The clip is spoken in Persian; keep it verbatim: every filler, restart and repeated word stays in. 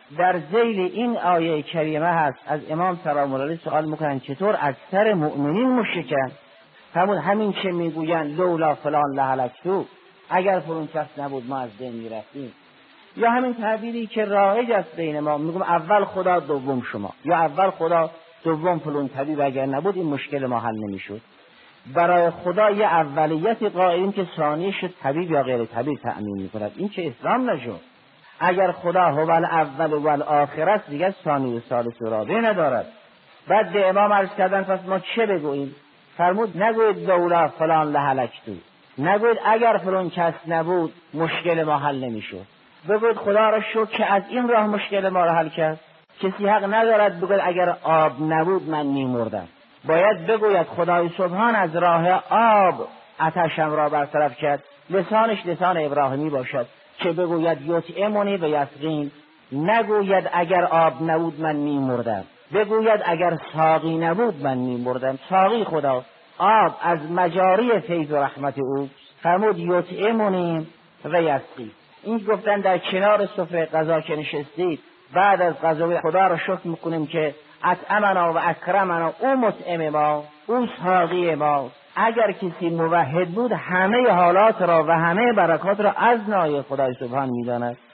در ذیل این آیه کریمه هست از امام سلام الله علیه سوال میکنن چطور اکثر مؤمنین مشرکن؟ همون همین که میگوین لولا فلان لهلکتو، اگر فلان کس نبود ما از بین میرفتیم. یا همین تعبیری که رایج است بین ما، میگم اول خدا دوم شما، یا اول خدا دوم فلان طبیب، اگر نبود این مشکل ما حل نمیشد. برای خدا یه اولیت قائلیم که ثانی شد طبیب یا غیر طبیب تأمین میکند. این که اسلام نشد. اگر خدا هو الاول و الاخر است دیگه ثانی و ثالث و رابع ندارد. بعد به امام عرض کردن پس ما چه بگوییم؟ فرمود نگوید لولا فلان لهلکتو، نگوید اگر فلان کس نبود مشکل ما حل نمیشد. بگوید خدا را شکر که از این راه مشکل ما را حل کرد. کسی حق ندارد بگوید اگر آب نبود من میمردم. باید بگوید خدای سبحان از راه آب آتشم را برطرف کرد. لسانش لسان ابراهیمی باشد که بگوید یطعمنی و یسقین، نگوید اگر آب نبود من میمردم، بگوید اگر ساقی نبود من میمردم. ساقی خدا، آب از مجاری فیض و رحمت او. فرمود یطعمنی و یسقین. این گفتن در کنار سفره غذا که نشستید بعد از غذا خدا را شکر میکنیم که اطعمنا و اکرمنا، او مطعم ما، او ساقی ما. اگر کسی موحد بود همه حالات را و همه برکات را از نای خدای سبحان میداند.